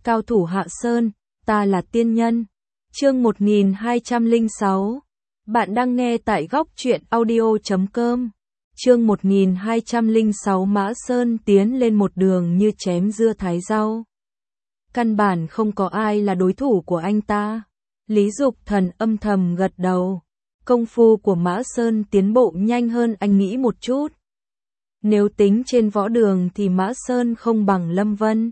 Cao thủ Hạ Sơn, ta là tiên nhân. Chương 1206. Bạn đang nghe tại góc truyện audio.com. Chương 1206. Mã Sơn tiến lên một đường như chém dưa thái rau. Căn bản không có ai là đối thủ của anh ta. Lý Dục Thần âm thầm gật đầu. Công phu của Mã Sơn tiến bộ nhanh hơn anh nghĩ một chút. Nếu tính trên võ đường thì Mã Sơn không bằng Lâm Vân.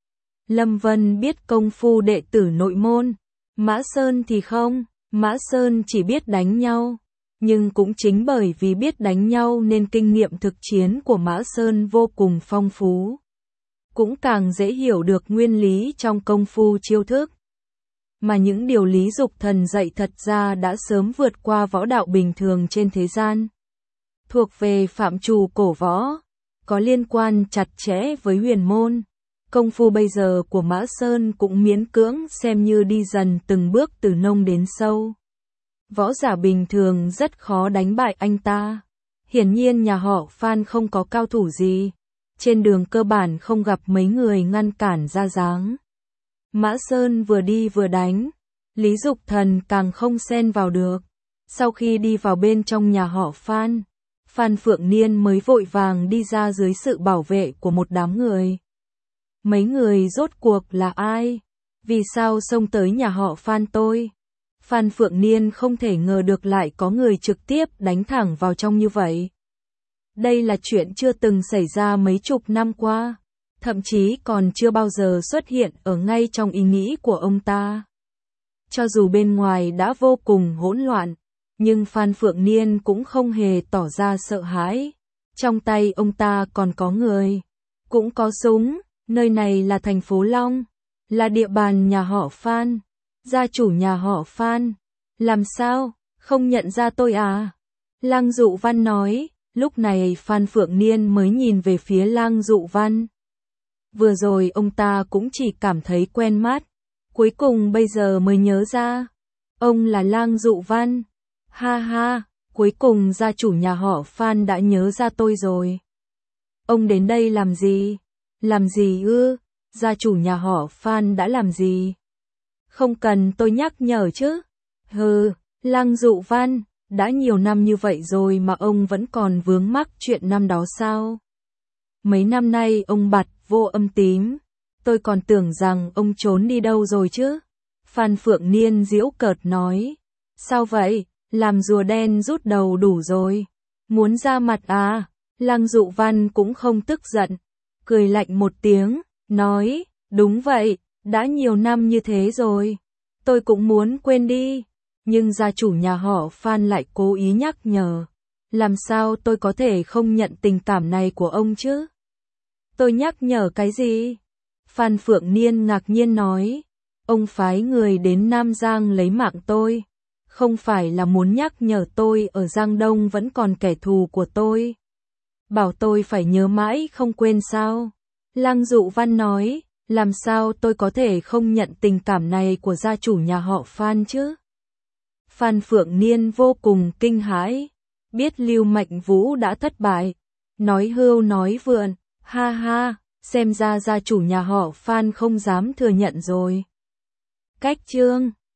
Lâm Vân biết công phu đệ tử nội môn, Mã Sơn thì không, Mã Sơn chỉ biết đánh nhau. Nhưng cũng chính bởi vì biết đánh nhau nên kinh nghiệm thực chiến của Mã Sơn vô cùng phong phú. Cũng càng dễ hiểu được nguyên lý trong công phu chiêu thức. Mà những điều Lý Dục Thần dạy thật ra đã sớm vượt qua võ đạo bình thường trên thế gian. Thuộc về phạm trù cổ võ, có liên quan chặt chẽ với huyền môn. Công phu bây giờ của Mã Sơn cũng miễn cưỡng xem như đi dần từng bước từ nông đến sâu. Võ giả bình thường rất khó đánh bại anh ta. Hiển nhiên nhà họ Phan không có cao thủ gì. Trên đường cơ bản không gặp mấy người ngăn cản ra dáng. Mã Sơn vừa đi vừa đánh. Lý Dục Thần càng không xen vào được. Sau khi đi vào bên trong nhà họ Phan, Phan Phượng Niên mới vội vàng đi ra dưới sự bảo vệ của một đám người. Mấy người rốt cuộc là ai? Vì sao xông tới nhà họ Phan tôi? Phan Phượng Niên không thể ngờ được lại có người trực tiếp đánh thẳng vào trong như vậy. Đây là chuyện chưa từng xảy ra mấy chục năm qua, thậm chí còn chưa bao giờ xuất hiện ở ngay trong ý nghĩ của ông ta. Cho dù bên ngoài đã vô cùng hỗn loạn, nhưng Phan Phượng Niên cũng không hề tỏ ra sợ hãi. Trong tay ông ta còn có người, cũng có súng. Nơi này là thành phố Long, là địa bàn nhà họ Phan, gia chủ nhà họ Phan. Làm sao, không nhận ra tôi à? Lăng Dụ Văn nói. Lúc này Phan Phượng Niên mới nhìn về phía Lăng Dụ Văn. Vừa rồi ông ta cũng chỉ cảm thấy quen mắt, cuối cùng bây giờ mới nhớ ra. Ông là Lăng Dụ Văn. Ha ha, cuối cùng gia chủ nhà họ Phan đã nhớ ra tôi rồi. Ông đến đây làm gì? Làm gì ư? Gia chủ nhà họ Phan đã làm gì? Không cần tôi nhắc nhở chứ? Hừ, Lăng Dụ Văn, đã nhiều năm như vậy rồi mà ông vẫn còn vướng mắc chuyện năm đó sao? Mấy năm nay ông bặt vô âm tín, tôi còn tưởng rằng ông trốn đi đâu rồi chứ? Phan Phượng Niên giễu cợt nói. Sao vậy? Làm rùa đen rút đầu đủ rồi. Muốn ra mặt à? Lăng Dụ Văn cũng không tức giận. Cười lạnh một tiếng, nói, đúng vậy, đã nhiều năm như thế rồi. Tôi cũng muốn quên đi. Nhưng gia chủ nhà họ Phan lại cố ý nhắc nhở. Làm sao tôi có thể không nhận tình cảm này của ông chứ? Tôi nhắc nhở cái gì? Phan Phượng Niên ngạc nhiên nói. Ông phái người đến Nam Giang lấy mạng tôi. Không phải là muốn nhắc nhở tôi ở Giang Đông vẫn còn kẻ thù của tôi. Bảo tôi phải nhớ mãi không quên sao? Lăng Dụ Văn nói. Làm sao tôi có thể không nhận tình cảm này của gia chủ nhà họ Phan chứ? Phan Phượng Niên vô cùng kinh hãi, biết Lưu Mạnh Vũ đã thất bại, nói hưu nói vượn, ha ha, xem ra gia chủ nhà họ Phan không dám thừa nhận rồi. Cách chương